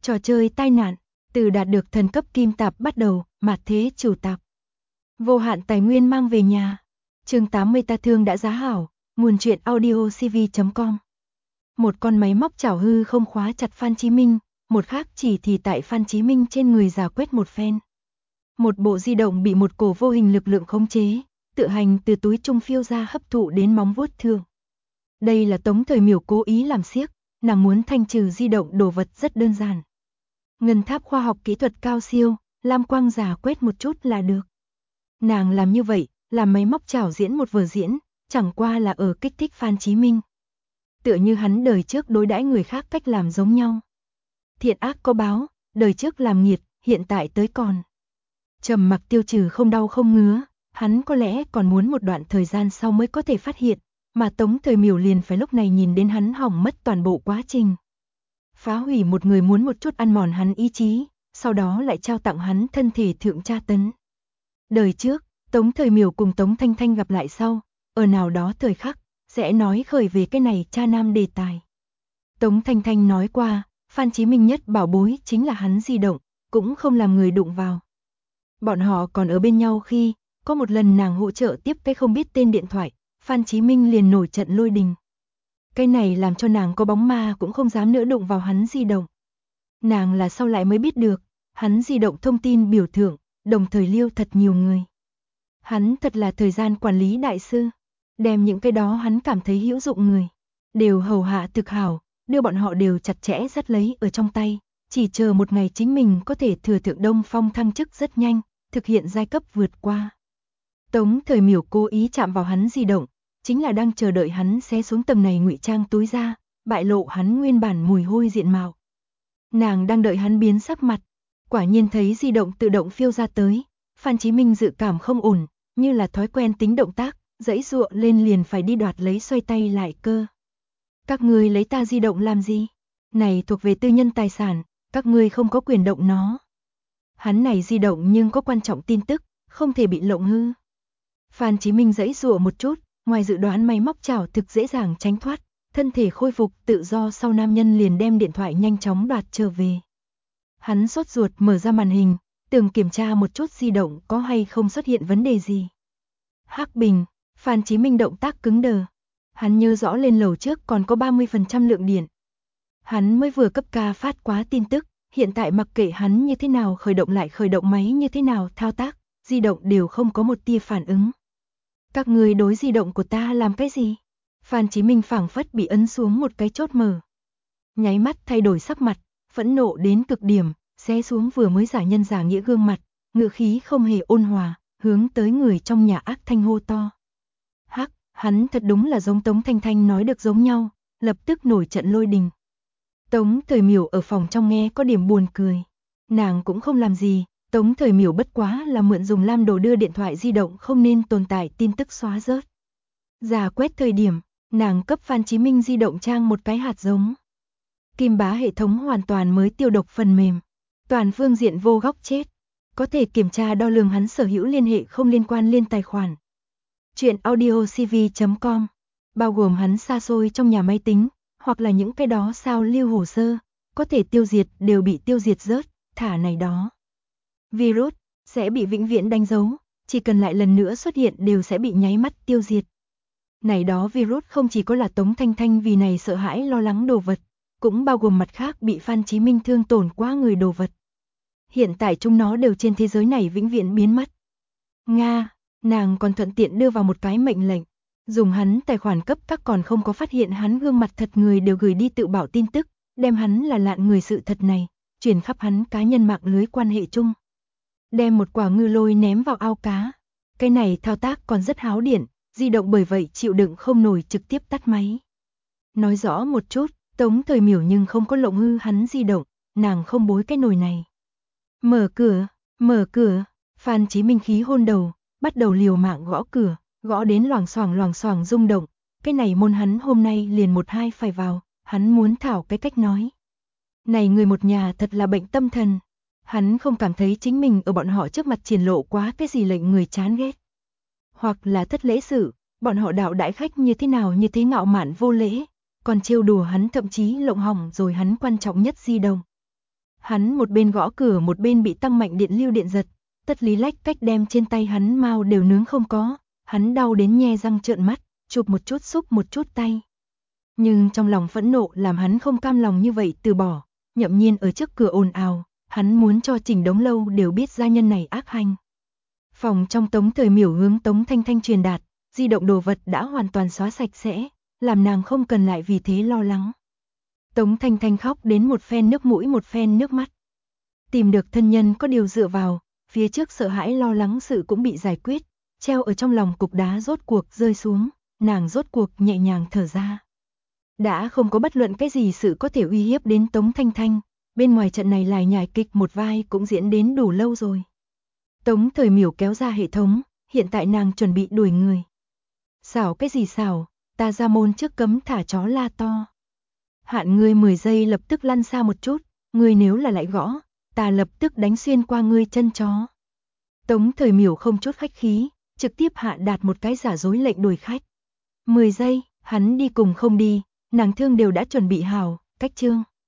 Trò chơi tai nạn, từ đạt được thần cấp kim tạp bắt đầu, mạt thế chủ tạp. Vô hạn tài nguyên mang về nhà. Chương 80 ta thương đã giá hảo, nguồn truyện audio cv.com. Một con máy móc chảo hư không khóa chặt Phan Chí Minh, một khác chỉ thì tại Phan Chí Minh trên người giả quét một phen. Một bộ di động bị một cổ vô hình lực lượng khống chế, tự hành từ túi trung phiêu ra hấp thụ đến móng vuốt thương. Đây là Tống Thời Miểu cố ý làm xiếc, nàng muốn thanh trừ di động đồ vật rất đơn giản. Ngân tháp khoa học kỹ thuật cao siêu, lam quang giả quét một chút là được. Nàng làm như vậy, làm máy móc chảo diễn một vở diễn, chẳng qua là ở kích thích Phan Chí Minh. Tựa như hắn đời trước đối đãi người khác cách làm giống nhau. Thiện ác có báo, đời trước làm nghiệt, hiện tại tới còn. Trầm mặc tiêu trừ không đau không ngứa, hắn có lẽ còn muốn một đoạn thời gian sau mới có thể phát hiện, mà Tống Thời Miểu liền phải lúc này nhìn đến hắn hỏng mất toàn bộ quá trình. Phá hủy một người muốn một chút ăn mòn hắn ý chí, sau đó lại trao tặng hắn thân thể thượng tra tấn. Đời trước, Tống Thời Miểu cùng Tống Thanh Thanh gặp lại sau, ở nào đó thời khắc, sẽ nói khởi về cái này cha nam đề tài. Tống Thanh Thanh nói qua, Phan Chí Minh nhất bảo bối chính là hắn di động, cũng không làm người đụng vào. Bọn họ còn ở bên nhau khi, có một lần nàng hỗ trợ tiếp cái không biết tên điện thoại, Phan Chí Minh liền nổi trận lôi đình. Cái này làm cho nàng có bóng ma cũng không dám nữa đụng vào hắn di động. Nàng là sau lại mới biết được, hắn di động thông tin biểu thượng, đồng thời lưu thật nhiều người. Hắn thật là thời gian quản lý đại sư, đem những cái đó hắn cảm thấy hữu dụng người, đều hầu hạ thực hảo, đưa bọn họ đều chặt chẽ dắt lấy ở trong tay, chỉ chờ một ngày chính mình có thể thừa thượng Đông Phong thăng chức rất nhanh, thực hiện giai cấp vượt qua. Tống Thời Miểu cố ý chạm vào hắn di động, chính là đang chờ đợi hắn xé xuống tầng này ngụy trang túi ra, bại lộ hắn nguyên bản mùi hôi diện mạo. Nàng đang đợi hắn biến sắc mặt, quả nhiên thấy di động tự động phiêu ra tới, Phan Chí Minh dự cảm không ổn, như là thói quen tính động tác, giãy giụa lên liền phải đi đoạt lấy xoay tay lại cơ. Các ngươi lấy ta di động làm gì? Này thuộc về tư nhân tài sản, các ngươi không có quyền động nó. Hắn này di động nhưng có quan trọng tin tức, không thể bị lộng hư. Phan Chí Minh giãy giụa một chút, ngoài dự đoán máy móc chảo thực dễ dàng tránh thoát, thân thể khôi phục tự do sau nam nhân liền đem điện thoại nhanh chóng đoạt trở về. Hắn sốt ruột mở ra màn hình, tưởng kiểm tra một chút di động có hay không xuất hiện vấn đề gì. Hắc bình, Phan Chí Minh động tác cứng đờ. Hắn nhớ rõ lên lầu trước còn có 30% lượng điện. Hắn mới vừa cấp ca phát quá tin tức, hiện tại mặc kệ hắn như thế nào khởi động lại khởi động máy như thế nào thao tác, di động đều không có một tia phản ứng. Các người đối di động của ta làm cái gì? Phan Chí Minh phảng phất bị ấn xuống một cái chốt mở. Nháy mắt thay đổi sắc mặt, phẫn nộ đến cực điểm, xé xuống vừa mới giả nhân giả nghĩa gương mặt, ngữ khí không hề ôn hòa, hướng tới người trong nhà ác thanh hô to. Hắc, hắn thật đúng là giống Tống Thanh Thanh nói được giống nhau, lập tức nổi trận lôi đình. Tống Thời Miểu ở phòng trong nghe có điểm buồn cười. Nàng cũng không làm gì, Tống Thời Miểu bất quá là mượn dùng lam đồ đưa điện thoại di động không nên tồn tại tin tức xóa rớt. Giả quét thời điểm, nàng cấp Phan Chí Minh di động trang một cái hạt giống. Kim bá hệ thống hoàn toàn mới tiêu độc phần mềm. Toàn phương diện vô góc chết. Có thể kiểm tra đo lường hắn sở hữu liên hệ không liên quan liên tài khoản. Chuyện audio cv.com, bao gồm hắn xa xôi trong nhà máy tính, hoặc là những cái đó sao lưu hồ sơ, có thể tiêu diệt đều bị tiêu diệt rớt, thả này đó. Virus sẽ bị vĩnh viễn đánh dấu, chỉ cần lại lần nữa xuất hiện đều sẽ bị nháy mắt tiêu diệt. Này đó virus không chỉ có là Tống Thanh Thanh vì này sợ hãi lo lắng đồ vật, cũng bao gồm mặt khác bị Phan Chí Minh thương tổn quá người đồ vật. Hiện tại chúng nó đều trên thế giới này vĩnh viễn biến mất. Nga, nàng còn thuận tiện đưa vào một cái mệnh lệnh, dùng hắn tài khoản cấp các còn không có phát hiện hắn gương mặt thật người đều gửi đi tự bảo tin tức, đem hắn là lạn người sự thật này, truyền khắp hắn cá nhân mạng lưới quan hệ chung. Đem một quả ngư lôi ném vào ao cá. Cái này thao tác còn rất háo điện, di động bởi vậy chịu đựng không nổi trực tiếp tắt máy. Nói rõ một chút, Tống Thời Miểu nhưng không có lộng hư hắn di động, nàng không bối cái nồi này. Mở cửa, Phan Chí Minh khí hôn đầu, bắt đầu liều mạng gõ cửa, gõ đến loảng xoảng rung động, cái này môn hắn hôm nay liền một hai phải vào, hắn muốn thảo cái cách nói. Này người một nhà thật là bệnh tâm thần, hắn không cảm thấy chính mình ở bọn họ trước mặt triển lộ quá cái gì lệnh người chán ghét. Hoặc là thất lễ sự, bọn họ đạo đãi khách như thế nào như thế ngạo mạn vô lễ, còn trêu đùa hắn thậm chí lộng hỏng rồi hắn quan trọng nhất di động. Hắn một bên gõ cửa một bên bị tăng mạnh điện lưu điện giật, Tất Lý lách cách đem trên tay hắn mau đều nướng không có, hắn đau đến nhe răng trợn mắt, chụp một chút xúc một chút tay. Nhưng trong lòng phẫn nộ làm hắn không cam lòng như vậy từ bỏ, Nhậm Nhiên ở trước cửa ồn ào, hắn muốn cho Trình Đống Lâu đều biết gia nhân này ác hành. Phòng trong Tống Thời Miểu hướng Tống Thanh Thanh truyền đạt, di động đồ vật đã hoàn toàn xóa sạch sẽ, làm nàng không cần lại vì thế lo lắng. Tống Thanh Thanh khóc đến một phen nước mũi một phen nước mắt. Tìm được thân nhân có điều dựa vào, phía trước sợ hãi lo lắng sự cũng bị giải quyết, treo ở trong lòng cục đá rốt cuộc rơi xuống, nàng rốt cuộc nhẹ nhàng thở ra. Đã không có bất luận cái gì sự có thể uy hiếp đến Tống Thanh Thanh, bên ngoài trận này lại nhảy kịch một vai cũng diễn đến đủ lâu rồi. Tống Thời Miểu kéo ra hệ thống, hiện tại nàng chuẩn bị đuổi người. Xảo cái gì xảo, ta ra môn trước cấm thả chó la to. Hạn ngươi 10 giây lập tức lăn xa một chút, ngươi nếu là lại gõ, ta lập tức đánh xuyên qua ngươi chân chó. Tống Thời Miểu không chút khách khí, trực tiếp hạ đạt một cái giả dối lệnh đuổi khách. 10 giây, hắn đi cùng không đi, nàng thương đều đã chuẩn bị hảo, cách chương.